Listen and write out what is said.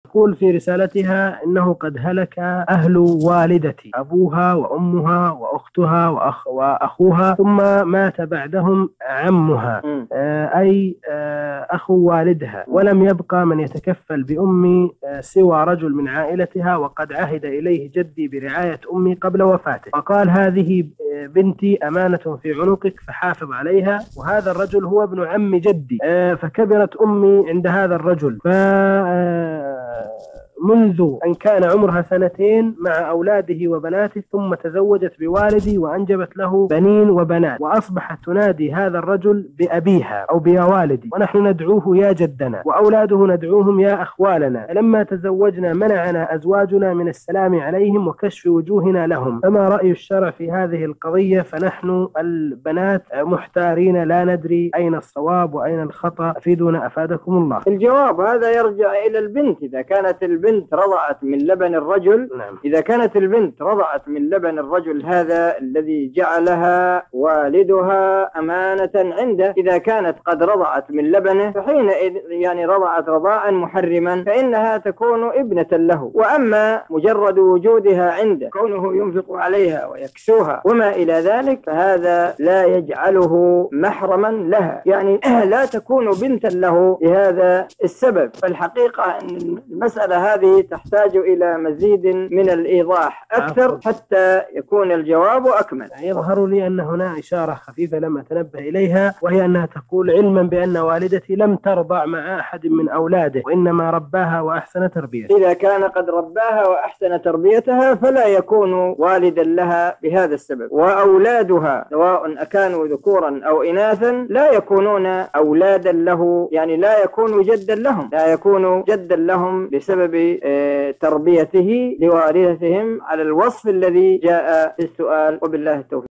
تقول في رسالتها: إنه قد هلك أهل والدتي، أبوها وأمها وأختها وأخوها، ثم مات بعدهم عمها أي أخو والدها، ولم يبقى من يتكفل بأمي سوى رجل من عائلتها، وقد عهد إليه جدي برعاية أمي قبل وفاته، وقال: هذه بنتي أمانة في عنقك فحافظ عليها. وهذا الرجل هو ابن عم جدي. فكبرت أمي عند هذا الرجل، منذ أن كان عمرها 2 مع أولاده وبناته، ثم تزوجت بوالدي وأنجبت له بنين وبنات، وأصبحت تنادي هذا الرجل بأبيها أو بيا والدي، ونحن ندعوه يا جدنا، وأولاده ندعوهم يا أخوالنا. لما تزوجنا منعنا أزواجنا من السلام عليهم وكشف وجوهنا لهم. فما رأي الشرع في هذه القضية؟ فنحن البنات محتارين، لا ندري أين الصواب وأين الخطأ، أفيدونا أفادكم الله. الجواب هذا يرجع إلى البنت. إذا كانت البنت رضعت من لبن الرجل، إذا كانت البنت رضعت من لبن الرجل هذا الذي جعلها والدها أمانة عنده، إذا كانت قد رضعت من لبنه فحينئذ يعني رضعت رضاعا محرما فإنها تكون ابنة له. وأما مجرد وجودها عنده، كونه ينفق عليها ويكسوها وما إلى ذلك، فهذا لا يجعله محرما لها، يعني لا تكون بنتا له بهذا السبب. فالحقيقة أن المسألة هذه تحتاج إلى مزيد من الإيضاح أكثر حتى يكون الجواب أكمل. يظهر لي أن هنا إشارة خفيفة لم أتنبه إليها، وهي أنها تقول: علما بأن والدتي لم ترضع مع أحد من أولاده، وإنما رباها وأحسن تربيتها. إذا كان قد رباها وأحسن تربيتها فلا يكون والدا لها بهذا السبب. وأولادها سواء أكانوا ذكورا أو إناثا لا يكونون أولادا له، يعني لا يكون جدا لهم، لا يكون جدا لهم بسبب تربيته لوالدتهم على الوصف الذي جاء في السؤال. وبالله التوفيق.